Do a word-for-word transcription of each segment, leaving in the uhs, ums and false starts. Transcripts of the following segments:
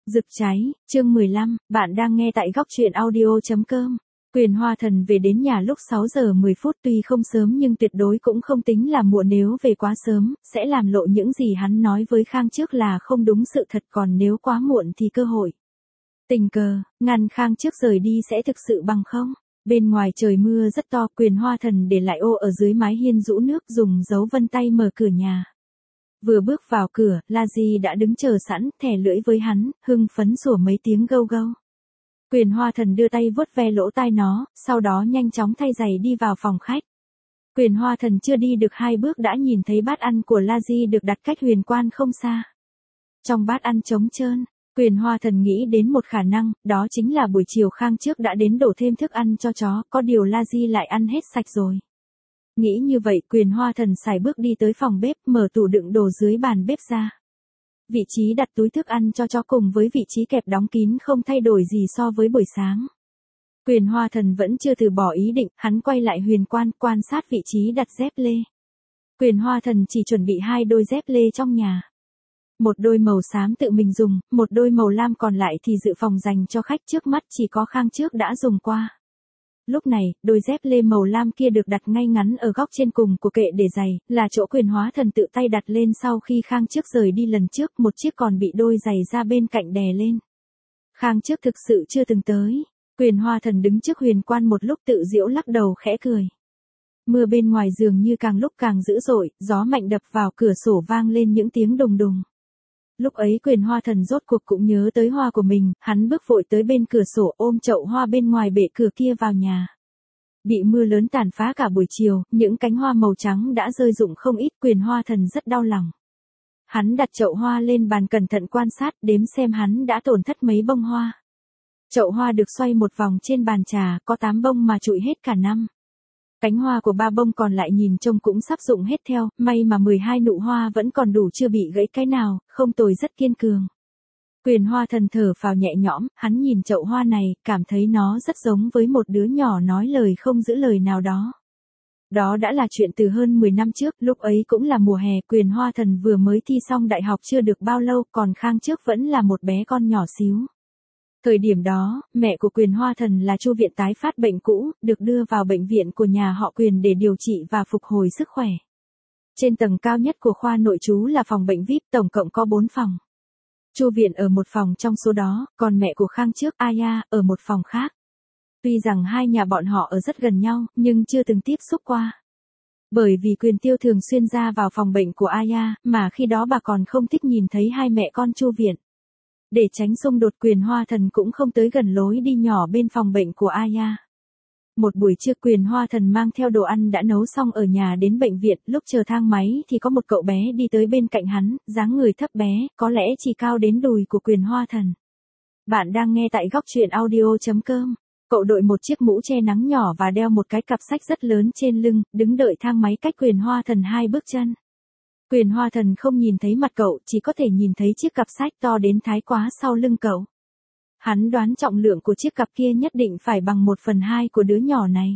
Rực cháy, chương mười lăm, bạn đang nghe tại góc truyện audio chấm com. Quyền Hoa Thần về đến nhà lúc sáu giờ mười phút, tuy không sớm nhưng tuyệt đối cũng không tính là muộn, nếu về quá sớm, sẽ làm lộ những gì hắn nói với Khang trước là không đúng sự thật, còn nếu quá muộn thì cơ hội tình cờ, ngăn Khang trước rời đi sẽ thực sự bằng không. Bên ngoài trời mưa rất to, Quyền Hoa Thần để lại ô ở dưới mái hiên rũ nước, dùng dấu vân tay mở cửa nhà. Vừa bước vào cửa, La Di đã đứng chờ sẵn, thè lưỡi với hắn, hưng phấn sủa mấy tiếng gâu gâu. Quyền Hoa Thần đưa tay vuốt ve lỗ tai nó, sau đó nhanh chóng thay giày đi vào phòng khách. Quyền Hoa Thần chưa đi được hai bước đã nhìn thấy bát ăn của La Di được đặt cách huyền quan không xa. Trong bát ăn trống trơn, Quyền Hoa Thần nghĩ đến một khả năng, đó chính là buổi chiều Khang trước đã đến đổ thêm thức ăn cho chó, có điều La Di lại ăn hết sạch rồi. Nghĩ như vậy, Quyền Hoa Thần sải bước đi tới phòng bếp, mở tủ đựng đồ dưới bàn bếp ra. Vị trí đặt túi thức ăn cho chó cùng với vị trí kẹp đóng kín không thay đổi gì so với buổi sáng. Quyền Hoa Thần vẫn chưa từ bỏ ý định, hắn quay lại huyền quan, quan sát vị trí đặt dép lê. Quyền Hoa Thần chỉ chuẩn bị hai đôi dép lê trong nhà. Một đôi màu xám tự mình dùng, một đôi màu lam còn lại thì dự phòng dành cho khách, trước mắt chỉ có Khang trước đã dùng qua. Lúc này, đôi dép lê màu lam kia được đặt ngay ngắn ở góc trên cùng của kệ để giày, là chỗ Quyền Hoa Thần tự tay đặt lên sau khi Khang trước rời đi lần trước, một chiếc còn bị đôi giày ra bên cạnh đè lên. Khang trước thực sự chưa từng tới. Quyền Hoa Thần đứng trước huyền quan một lúc tự giễu lắc đầu khẽ cười. Mưa bên ngoài dường như càng lúc càng dữ dội, gió mạnh đập vào cửa sổ vang lên những tiếng đùng đùng. Lúc ấy Quyền Hoa Thần rốt cuộc cũng nhớ tới hoa của mình, hắn bước vội tới bên cửa sổ ôm chậu hoa bên ngoài bệ cửa kia vào nhà. Bị mưa lớn tàn phá cả buổi chiều, những cánh hoa màu trắng đã rơi rụng không ít, Quyền Hoa Thần rất đau lòng. Hắn đặt chậu hoa lên bàn cẩn thận quan sát, đếm xem hắn đã tổn thất mấy bông hoa. Chậu hoa được xoay một vòng trên bàn trà, có tám bông mà trụi hết cả năm. Cánh hoa của ba bông còn lại nhìn trông cũng sắp rụng hết theo, may mà mười hai nụ hoa vẫn còn đủ, chưa bị gãy cái nào, không tồi, rất kiên cường. Quyền Hoa Thần thở phào nhẹ nhõm, hắn nhìn chậu hoa này, cảm thấy nó rất giống với một đứa nhỏ nói lời không giữ lời nào đó. Đó đã là chuyện từ hơn mười năm trước, lúc ấy cũng là mùa hè, Quyền Hoa Thần vừa mới thi xong đại học chưa được bao lâu, còn Khang trước vẫn là một bé con nhỏ xíu. Thời điểm đó, mẹ của Quyền Hoa Thần là Chu Viện tái phát bệnh cũ, được đưa vào bệnh viện của nhà họ Quyền để điều trị và phục hồi sức khỏe. Trên tầng cao nhất của khoa nội trú là phòng bệnh vi ai pi, tổng cộng có bốn phòng. Chu Viện ở một phòng trong số đó, còn mẹ của Khang trước, Aya, ở một phòng khác. Tuy rằng hai nhà bọn họ ở rất gần nhau, nhưng chưa từng tiếp xúc qua. Bởi vì Quyền Tiêu thường xuyên ra vào phòng bệnh của Aya, mà khi đó bà còn không thích nhìn thấy hai mẹ con Chu Viện. Để tránh xung đột, Quyền Hoa Thần cũng không tới gần lối đi nhỏ bên phòng bệnh của Aya. Một buổi trưa, Quyền Hoa Thần mang theo đồ ăn đã nấu xong ở nhà đến bệnh viện, lúc chờ thang máy thì có một cậu bé đi tới bên cạnh hắn, dáng người thấp bé, có lẽ chỉ cao đến đùi của Quyền Hoa Thần. Bạn đang nghe tại góc truyện audio chấm com. Cậu đội một chiếc mũ che nắng nhỏ và đeo một cái cặp sách rất lớn trên lưng, đứng đợi thang máy cách Quyền Hoa Thần hai bước chân. Quyền Hoa Thần không nhìn thấy mặt cậu, chỉ có thể nhìn thấy chiếc cặp sách to đến thái quá sau lưng cậu. Hắn đoán trọng lượng của chiếc cặp kia nhất định phải bằng một phần hai của đứa nhỏ này.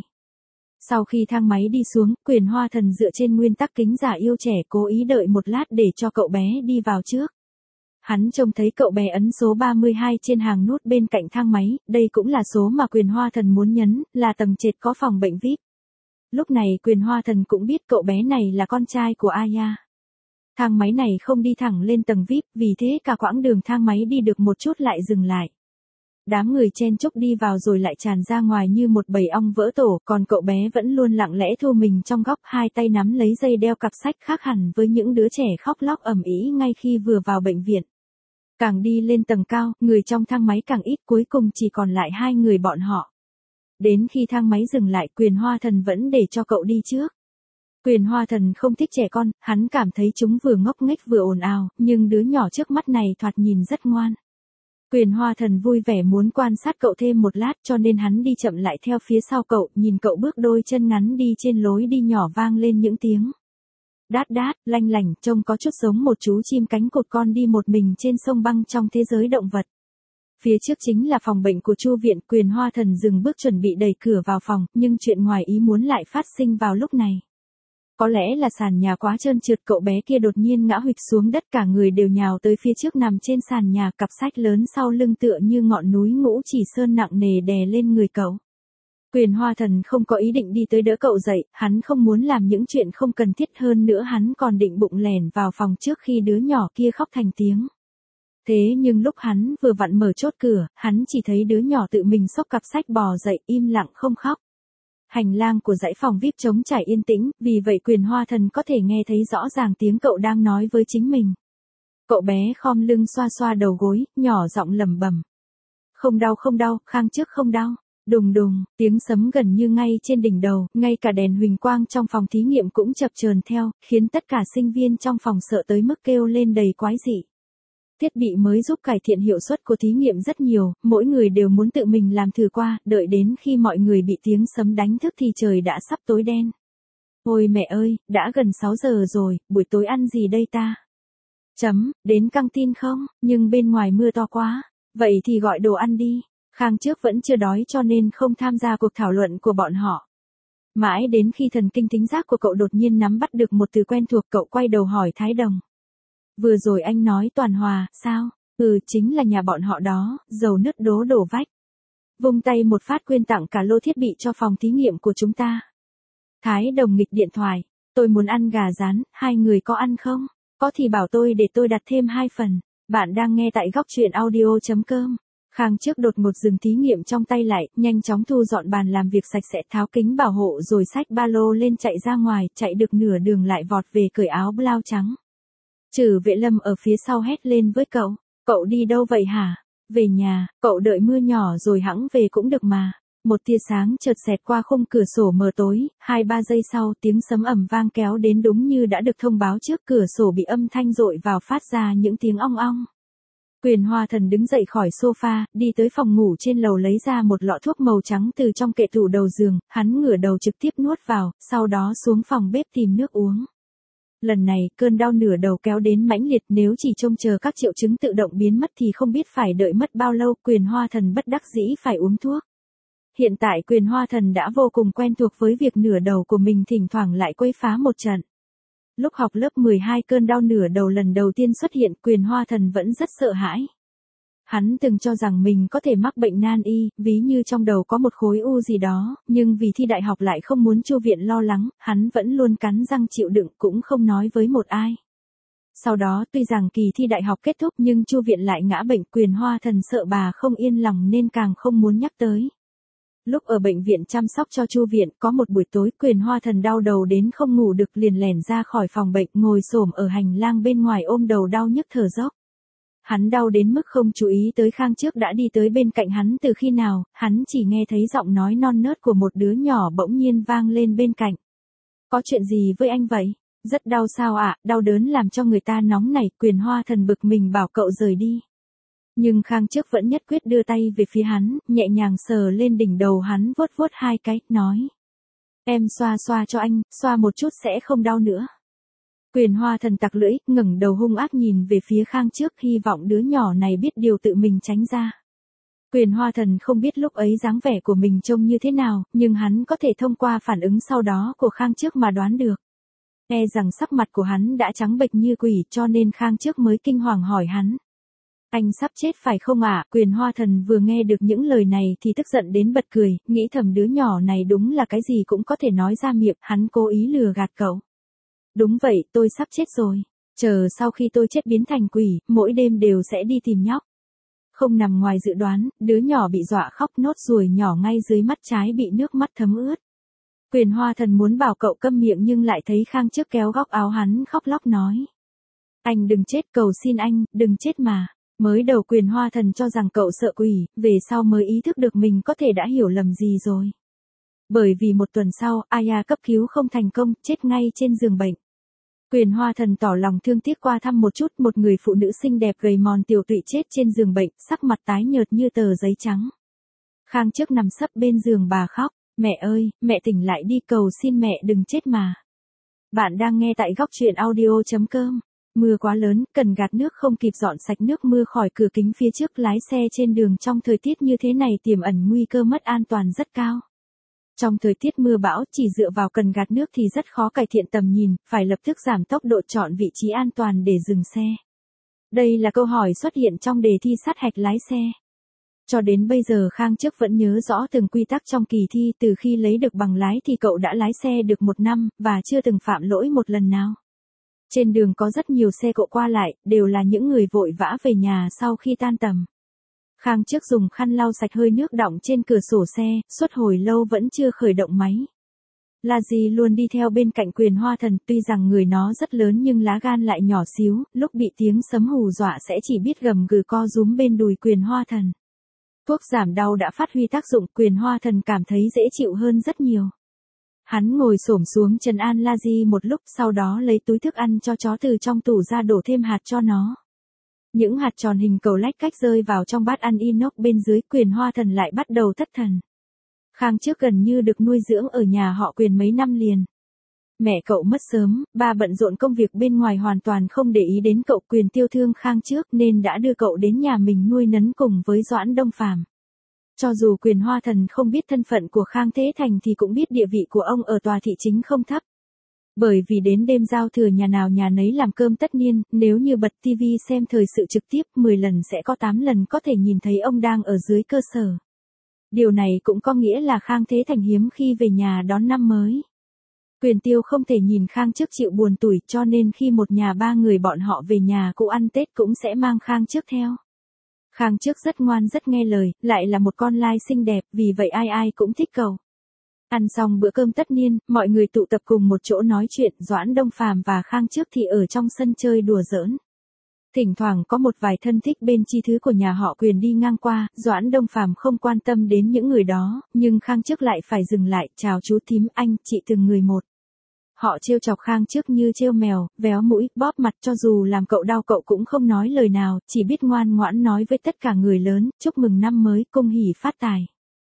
Sau khi thang máy đi xuống, Quyền Hoa Thần dựa trên nguyên tắc kính già yêu trẻ, cố ý đợi một lát để cho cậu bé đi vào trước. Hắn trông thấy cậu bé ấn số ba mươi hai trên hàng nút bên cạnh thang máy, đây cũng là số mà Quyền Hoa Thần muốn nhấn, là tầng trệt có phòng bệnh vi ai pi. Lúc này Quyền Hoa Thần cũng biết cậu bé này là con trai của Aya. Thang máy này không đi thẳng lên tầng vi ai pi, vì thế cả quãng đường thang máy đi được một chút lại dừng lại. Đám người chen chúc đi vào rồi lại tràn ra ngoài như một bầy ong vỡ tổ, còn cậu bé vẫn luôn lặng lẽ thu mình trong góc, hai tay nắm lấy dây đeo cặp sách, khác hẳn với những đứa trẻ khóc lóc ầm ĩ ngay khi vừa vào bệnh viện. Càng đi lên tầng cao, người trong thang máy càng ít, cuối cùng chỉ còn lại hai người bọn họ. Đến khi thang máy dừng lại, Quyền Hoa Thần vẫn để cho cậu đi trước. Quyền Hoa Thần không thích trẻ con, hắn cảm thấy chúng vừa ngốc nghếch vừa ồn ào, nhưng đứa nhỏ trước mắt này thoạt nhìn rất ngoan. Quyền Hoa Thần vui vẻ muốn quan sát cậu thêm một lát, cho nên hắn đi chậm lại theo phía sau cậu, nhìn cậu bước đôi chân ngắn đi trên lối đi nhỏ, vang lên những tiếng đát đát, lanh lảnh, trông có chút giống một chú chim cánh cụt con đi một mình trên sông băng trong thế giới động vật. Phía trước chính là phòng bệnh của Chu Viện. Quyền Hoa Thần dừng bước chuẩn bị đẩy cửa vào phòng, nhưng chuyện ngoài ý muốn lại phát sinh vào lúc này. Có lẽ là sàn nhà quá trơn trượt, cậu bé kia đột nhiên ngã huỵch xuống đất, cả người đều nhào tới phía trước nằm trên sàn nhà, cặp sách lớn sau lưng tựa như ngọn núi Ngũ Chỉ Sơn nặng nề đè lên người cậu. Quyền Hoa Thần không có ý định đi tới đỡ cậu dậy, hắn không muốn làm những chuyện không cần thiết, hơn nữa hắn còn định bụng lẻn vào phòng trước khi đứa nhỏ kia khóc thành tiếng. Thế nhưng lúc hắn vừa vặn mở chốt cửa, hắn chỉ thấy đứa nhỏ tự mình xốc cặp sách bò dậy, im lặng không khóc. Hành lang của dãy phòng vi ai pi trống trải yên tĩnh, vì vậy Quyền Hoa Thần có thể nghe thấy rõ ràng tiếng cậu đang nói với chính mình. Cậu bé khom lưng xoa xoa đầu gối, nhỏ giọng lẩm bẩm. Không đau không đau, Khang trước không đau. Đùng đùng, tiếng sấm gần như ngay trên đỉnh đầu, ngay cả đèn huỳnh quang trong phòng thí nghiệm cũng chập chờn theo, khiến tất cả sinh viên trong phòng sợ tới mức kêu lên đầy quái dị. Thiết bị mới giúp cải thiện hiệu suất của thí nghiệm rất nhiều, mỗi người đều muốn tự mình làm thử qua, đợi đến khi mọi người bị tiếng sấm đánh thức thì trời đã sắp tối đen. Ôi mẹ ơi, đã gần sáu giờ rồi, buổi tối ăn gì đây ta? Chấm, đến căng tin không? Nhưng bên ngoài mưa to quá. Vậy thì gọi đồ ăn đi. Khang trước vẫn chưa đói cho nên không tham gia cuộc thảo luận của bọn họ. Mãi đến khi thần kinh thính giác của cậu đột nhiên nắm bắt được một từ quen thuộc, cậu quay đầu hỏi Thái Đồng. Vừa rồi anh nói Toàn Hòa, sao? Ừ, chính là nhà bọn họ đó, dầu nứt đố đổ vách. Vung tay một phát quyên tặng cả lô thiết bị cho phòng thí nghiệm của chúng ta. Thái Đồng nghịch điện thoại. Tôi muốn ăn gà rán, hai người có ăn không? Có thì bảo tôi để tôi đặt thêm hai phần. Bạn đang nghe tại góc truyện audio chấm com. Khang trước đột ngột dừng thí nghiệm trong tay lại, nhanh chóng thu dọn bàn làm việc sạch sẽ, tháo kính bảo hộ rồi xách ba lô lên chạy ra ngoài, chạy được nửa đường lại vọt về cởi áo blau trắng. Trừ Vệ Lâm ở phía sau hét lên với cậu, cậu đi đâu vậy hả? Về nhà, cậu đợi mưa nhỏ rồi hẵng về cũng được mà. Một tia sáng chợt xẹt qua khung cửa sổ mờ tối, hai ba giây sau tiếng sấm ầm vang kéo đến đúng như đã được thông báo trước, cửa sổ bị âm thanh dội vào phát ra những tiếng ong ong. Quyền Hoa Thần đứng dậy khỏi sofa, đi tới phòng ngủ trên lầu lấy ra một lọ thuốc màu trắng từ trong kệ tủ đầu giường, hắn ngửa đầu trực tiếp nuốt vào, sau đó xuống phòng bếp tìm nước uống. Lần này, cơn đau nửa đầu kéo đến mãnh liệt, nếu chỉ trông chờ các triệu chứng tự động biến mất thì không biết phải đợi mất bao lâu, Quyền Hoa Thần bất đắc dĩ phải uống thuốc. Hiện tại Quyền Hoa Thần đã vô cùng quen thuộc với việc nửa đầu của mình thỉnh thoảng lại quấy phá một trận. Lúc học lớp mười hai, cơn đau nửa đầu lần đầu tiên xuất hiện, Quyền Hoa Thần vẫn rất sợ hãi. Hắn từng cho rằng mình có thể mắc bệnh nan y, ví như trong đầu có một khối u gì đó, nhưng vì thi đại học lại không muốn Chu Viện lo lắng, hắn vẫn luôn cắn răng chịu đựng, cũng không nói với một ai. Sau đó tuy rằng kỳ thi đại học kết thúc nhưng Chu Viện lại ngã bệnh, Quyền Hoa Thần sợ bà không yên lòng nên càng không muốn nhắc tới. Lúc ở bệnh viện chăm sóc cho Chu Viện, có một buổi tối Quyền Hoa Thần đau đầu đến không ngủ được, liền lẻn ra khỏi phòng bệnh, ngồi xổm ở hành lang bên ngoài ôm đầu đau nhức thở dốc. Hắn đau đến mức không chú ý tới Khang trước đã đi tới bên cạnh hắn từ khi nào, hắn chỉ nghe thấy giọng nói non nớt của một đứa nhỏ bỗng nhiên vang lên bên cạnh. Có chuyện gì với anh vậy? Rất đau sao ạ? À? Đau đớn làm cho người ta nóng nảy. Quyền Hoa Thần bực mình bảo cậu rời đi. Nhưng Khang trước vẫn nhất quyết đưa tay về phía hắn, nhẹ nhàng sờ lên đỉnh đầu hắn, vuốt vuốt hai cái, nói. Em xoa xoa cho anh, xoa một chút sẽ không đau nữa. Quyền Hoa Thần tặc lưỡi, ngẩng đầu hung ác nhìn về phía Khang trước, hy vọng đứa nhỏ này biết điều tự mình tránh ra. Quyền Hoa Thần không biết lúc ấy dáng vẻ của mình trông như thế nào, nhưng hắn có thể thông qua phản ứng sau đó của Khang trước mà đoán được. E rằng sắc mặt của hắn đã trắng bệch như quỷ, cho nên Khang trước mới kinh hoàng hỏi hắn. Anh sắp chết phải không ạ? À? Quyền Hoa Thần vừa nghe được những lời này thì tức giận đến bật cười, nghĩ thầm đứa nhỏ này đúng là cái gì cũng có thể nói ra miệng, hắn cố ý lừa gạt cậu. Đúng vậy, tôi sắp chết rồi. Chờ sau khi tôi chết biến thành quỷ, mỗi đêm đều sẽ đi tìm nhóc. Không nằm ngoài dự đoán, đứa nhỏ bị dọa khóc, nốt ruồi nhỏ ngay dưới mắt trái bị nước mắt thấm ướt. Quyền Hoa Thần muốn bảo cậu câm miệng nhưng lại thấy Khang trước kéo góc áo hắn khóc lóc nói. Anh đừng chết, cầu xin anh, đừng chết mà. Mới đầu Quyền Hoa Thần cho rằng cậu sợ quỷ, về sau mới ý thức được mình có thể đã hiểu lầm gì rồi. Bởi vì một tuần sau, Aya cấp cứu không thành công, chết ngay trên giường bệnh. Quyền Hoa Thần tỏ lòng thương tiếc qua thăm một chút, một người phụ nữ xinh đẹp gầy mòn tiểu tụy chết trên giường bệnh, sắc mặt tái nhợt như tờ giấy trắng. Khang trước nằm sấp bên giường bà khóc, mẹ ơi, mẹ tỉnh lại đi, cầu xin mẹ đừng chết mà. Bạn đang nghe tại góc truyện audio chấm com. Mưa quá lớn, cần gạt nước không kịp dọn sạch nước mưa khỏi cửa kính phía trước, lái xe trên đường trong thời tiết như thế này tiềm ẩn nguy cơ mất an toàn rất cao. Trong thời tiết mưa bão, chỉ dựa vào cần gạt nước thì rất khó cải thiện tầm nhìn, phải lập tức giảm tốc độ chọn vị trí an toàn để dừng xe. Đây là câu hỏi xuất hiện trong đề thi sát hạch lái xe. Cho đến bây giờ Khang Trước vẫn nhớ rõ từng quy tắc trong kỳ thi, từ khi lấy được bằng lái thì cậu đã lái xe được một năm, và chưa từng phạm lỗi một lần nào. Trên đường có rất nhiều xe cộ qua lại, đều là những người vội vã về nhà sau khi tan tầm. Khang Trước dùng khăn lau sạch hơi nước đọng trên cửa sổ xe, suốt hồi lâu vẫn chưa khởi động máy. Lazy luôn đi theo bên cạnh Quyền Hoa Thần, tuy rằng người nó rất lớn nhưng lá gan lại nhỏ xíu, lúc bị tiếng sấm hù dọa sẽ chỉ biết gầm gừ co rúm bên đùi Quyền Hoa Thần. Thuốc giảm đau đã phát huy tác dụng, Quyền Hoa Thần cảm thấy dễ chịu hơn rất nhiều. Hắn ngồi xổm xuống trấn an Lazy một lúc, sau đó lấy túi thức ăn cho chó từ trong tủ ra đổ thêm hạt cho nó. Những hạt tròn hình cầu lách cách rơi vào trong bát ăn inox bên dưới, Quyền Hoa Thần lại bắt đầu thất thần. Khang Trước gần như được nuôi dưỡng ở nhà họ Quyền mấy năm liền. Mẹ cậu mất sớm, ba bận rộn công việc bên ngoài hoàn toàn không để ý đến cậu. Quyền Tiêu thương Khang Trước nên đã đưa cậu đến nhà mình nuôi nấng cùng với Doãn Đông Phàm. Cho dù Quyền Hoa Thần không biết thân phận của Khang Thế Thành thì cũng biết địa vị của ông ở tòa thị chính không thấp. Bởi vì đến đêm giao thừa nhà nào nhà nấy làm cơm tất niên, nếu như bật tivi xem thời sự trực tiếp, mười lần sẽ có tám lần có thể nhìn thấy ông đang ở dưới cơ sở. Điều này cũng có nghĩa là Khang Thế Thành hiếm khi về nhà đón năm mới. Quyền Tiêu không thể nhìn Khang Trước chịu buồn tủi, cho nên khi một nhà ba người bọn họ về nhà cụ ăn Tết cũng sẽ mang Khang Trước theo. Khang Trước rất ngoan rất nghe lời, lại là một con lai xinh đẹp, vì vậy ai ai cũng thích cậu. Ăn xong bữa cơm tất niên, mọi người tụ tập cùng một chỗ nói chuyện, Doãn Đông Phàm và Khang Trước thì ở trong sân chơi đùa giỡn. Thỉnh thoảng có một vài thân thích bên chi thứ của nhà họ Quyền đi ngang qua, Doãn Đông Phàm không quan tâm đến những người đó, nhưng Khang Trước lại phải dừng lại, chào chú thím, anh, chị từng người một. Họ trêu chọc Khang Trước như trêu mèo, véo mũi, bóp mặt, cho dù làm cậu đau cậu cũng không nói lời nào, chỉ biết ngoan ngoãn nói với tất cả người lớn, chúc mừng năm mới, cung hỉ phát tài.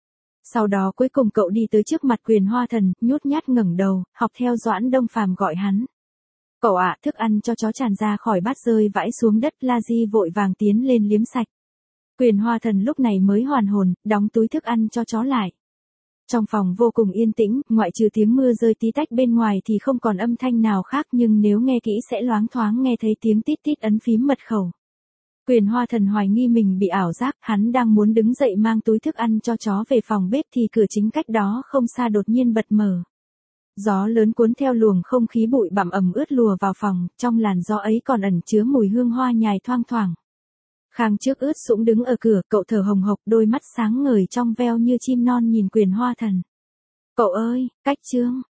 Sau đó cuối cùng cậu đi tới trước mặt Quyền Hoa Thần, nhút nhát ngẩng đầu, học theo Doãn Đông Phàm gọi hắn. Cậu ạ, thức ăn cho chó tràn ra khỏi bát rơi vãi xuống đất, Lazy vội vàng tiến lên liếm sạch. Quyền Hoa Thần lúc này mới hoàn hồn, đóng túi thức ăn cho chó lại. Trong phòng vô cùng yên tĩnh, ngoại trừ tiếng mưa rơi tí tách bên ngoài thì không còn âm thanh nào khác, nhưng nếu nghe kỹ sẽ loáng thoáng nghe thấy tiếng tít tít ấn phím mật khẩu. Quyền Hoa Thần hoài nghi mình bị ảo giác, hắn đang muốn đứng dậy mang túi thức ăn cho chó về phòng bếp thì cửa chính cách đó không xa đột nhiên bật mở. Gió lớn cuốn theo luồng không khí bụi bặm ẩm ướt lùa vào phòng, trong làn gió ấy còn ẩn chứa mùi hương hoa nhài thoang thoảng. Khang Trước ướt sũng đứng ở cửa, cậu thở hồng hộc, đôi mắt sáng ngời trong veo như chim non nhìn Quyền Hoa Thần. Cậu ơi, cách chương.